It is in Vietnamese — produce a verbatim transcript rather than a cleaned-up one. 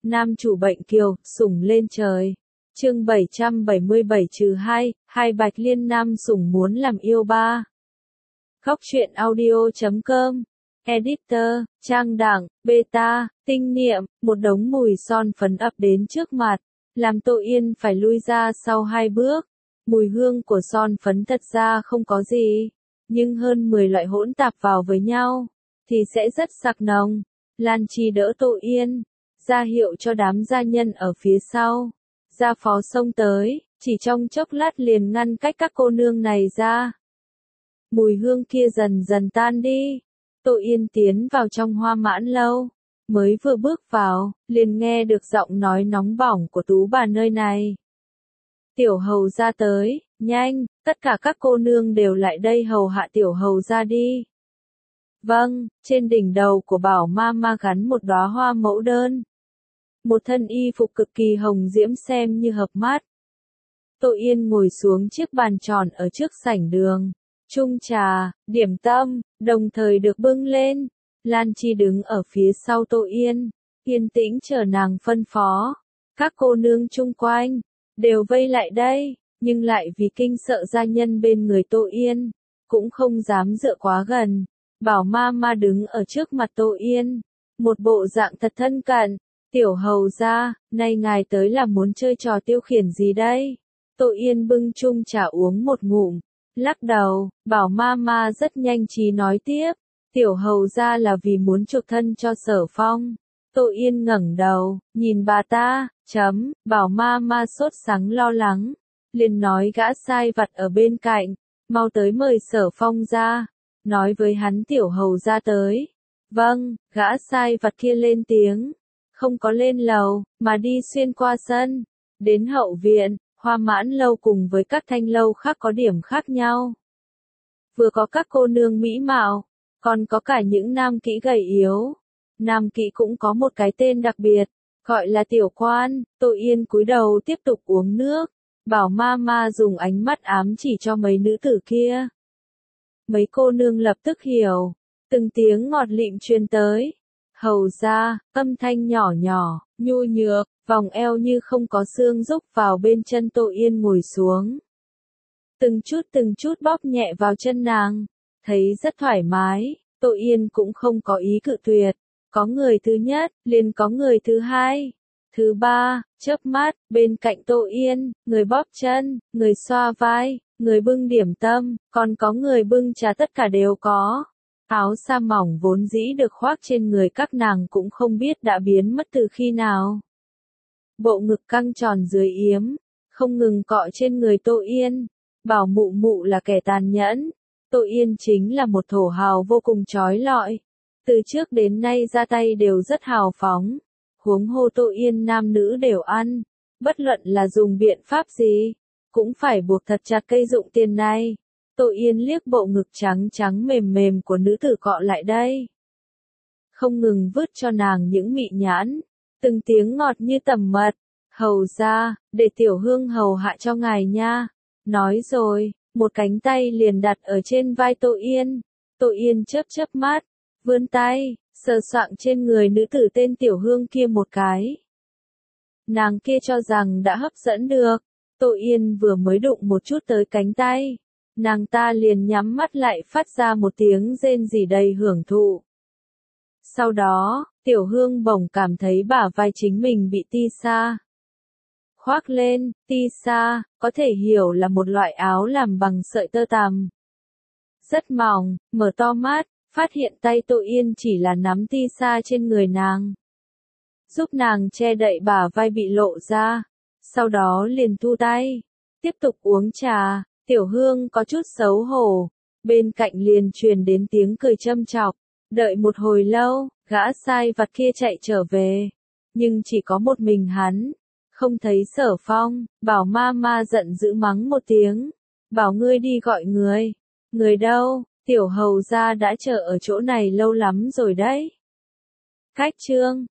nam chủ bệnh kiều, sủng lên trời. Chương bảy trăm bảy mươi bảy trừ hai, hai Bạch Liên nam sủng muốn làm yêu ba. Góc truyện audio chấm com. Editor, trang đảng, beta, tinh niệm, một đống mùi son phấn ập đến trước mặt, làm Tô Yên phải lui ra sau hai bước. Mùi hương của son phấn thật ra không có gì, nhưng hơn mười loại hỗn tạp vào với nhau, thì sẽ rất sặc nồng. Lan Chi đỡ Tô Yên, ra hiệu cho đám gia nhân ở phía sau. Gia phó xông tới, chỉ trong chốc lát liền ngăn cách các cô nương này ra. Mùi hương kia dần dần tan đi. Tô Yên tiến vào trong Hoa Mãn lâu, mới vừa bước vào, liền nghe được giọng nói nóng bỏng của tú bà nơi này. Tiểu hầu ra tới, nhanh, tất cả các cô nương đều lại đây hầu hạ tiểu hầu ra đi. Vâng, trên đỉnh đầu của Bảo Ma Ma gắn một đóa hoa mẫu đơn. Một thân y phục cực kỳ hồng diễm xem như hợp mắt. Tô Yên ngồi xuống chiếc bàn tròn ở trước sảnh đường. Chung trà, điểm tâm, đồng thời được bưng lên. Lan Chi đứng ở phía sau Tô Yên, yên tĩnh chờ nàng phân phó. Các cô nương chung quanh, đều vây lại đây, nhưng lại vì kinh sợ gia nhân bên người Tô Yên, cũng không dám dựa quá gần. Bảo Ma Ma đứng ở trước mặt Tô Yên, một bộ dạng thật thân cận. Tiểu hầu ra, nay ngài tới là muốn chơi trò tiêu khiển gì đây? Tô Yên bưng chung trà uống một ngụm, lắc đầu. Bảo Ma Ma rất nhanh trí nói tiếp, tiểu hầu ra là vì muốn chuộc thân cho Sở Phong. Tô Yên ngẩng đầu, nhìn bà ta, chấm. Bảo Ma Ma sốt sắng lo lắng, liền nói gã sai vặt ở bên cạnh, mau tới mời Sở Phong ra, nói với hắn tiểu hầu ra tới. Vâng, gã sai vặt kia lên tiếng, không có lên lầu, mà đi xuyên qua sân, đến hậu viện. Hoa Mãn lâu cùng với các thanh lâu khác có điểm khác nhau. Vừa có các cô nương mỹ mạo, còn có cả những nam kỹ gầy yếu. Nam kỹ cũng có một cái tên đặc biệt, gọi là tiểu quan. Tô Yên cúi đầu tiếp tục uống nước. Bảo Ma Ma dùng ánh mắt ám chỉ cho mấy nữ tử kia. Mấy cô nương lập tức hiểu, từng tiếng ngọt lịm truyền tới. Hầu ra, âm thanh nhỏ nhỏ, nhu nhược, vòng eo như không có xương rúc vào bên chân Tô Yên ngồi xuống. Từng chút từng chút bóp nhẹ vào chân nàng, thấy rất thoải mái. Tô Yên cũng không có ý cự tuyệt. Có người thứ nhất, liền có người thứ hai, thứ ba. Chớp mắt, bên cạnh Tô Yên, người bóp chân, người xoa vai, người bưng điểm tâm, còn có người bưng trà, tất cả đều có. Áo sa mỏng vốn dĩ được khoác trên người các nàng cũng không biết đã biến mất từ khi nào. Bộ ngực căng tròn dưới yếm, không ngừng cọ trên người Tô Yên. Bảo mụ mụ là kẻ tàn nhẫn. Tô Yên chính là một thổ hào vô cùng trói lọi. Từ trước đến nay ra tay đều rất hào phóng. Huống hồ Tô Yên nam nữ đều ăn. Bất luận là dùng biện pháp gì, cũng phải buộc thật chặt cây dụng tiền này. Tô Yên liếc bộ ngực trắng trắng mềm mềm của nữ tử cọ lại đây. Không ngừng vứt cho nàng những mị nhãn. Từng tiếng ngọt như tẩm mật. Hầu ra, để tiểu hương hầu hạ cho ngài nha. Nói rồi, một cánh tay liền đặt ở trên vai Tô Yên. Tô Yên chớp chớp mắt, vươn tay, sờ soạng trên người nữ tử tên tiểu hương kia một cái. Nàng kia cho rằng đã hấp dẫn được. Tô Yên vừa mới đụng một chút tới cánh tay, nàng ta liền nhắm mắt lại phát ra một tiếng rên rỉ đầy hưởng thụ. Sau đó, tiểu hương bỗng cảm thấy bả vai chính mình bị ti sa khoác lên. Ti sa, có thể hiểu là một loại áo làm bằng sợi tơ tằm. Rất mỏng, mở to mắt, phát hiện tay Tô Yên chỉ là nắm ti sa trên người nàng, giúp nàng che đậy bả vai bị lộ ra. Sau đó liền thu tay, tiếp tục uống trà. Tiểu hương có chút xấu hổ, bên cạnh liền truyền đến tiếng cười châm chọc. Đợi một hồi lâu, gã sai vặt kia chạy trở về, nhưng chỉ có một mình hắn, không thấy Sở Phong. Bảo Ma Ma giận dữ mắng một tiếng, bảo ngươi đi gọi người. Người đâu? Tiểu hầu gia đã chờ ở chỗ này lâu lắm rồi đấy. Cách chương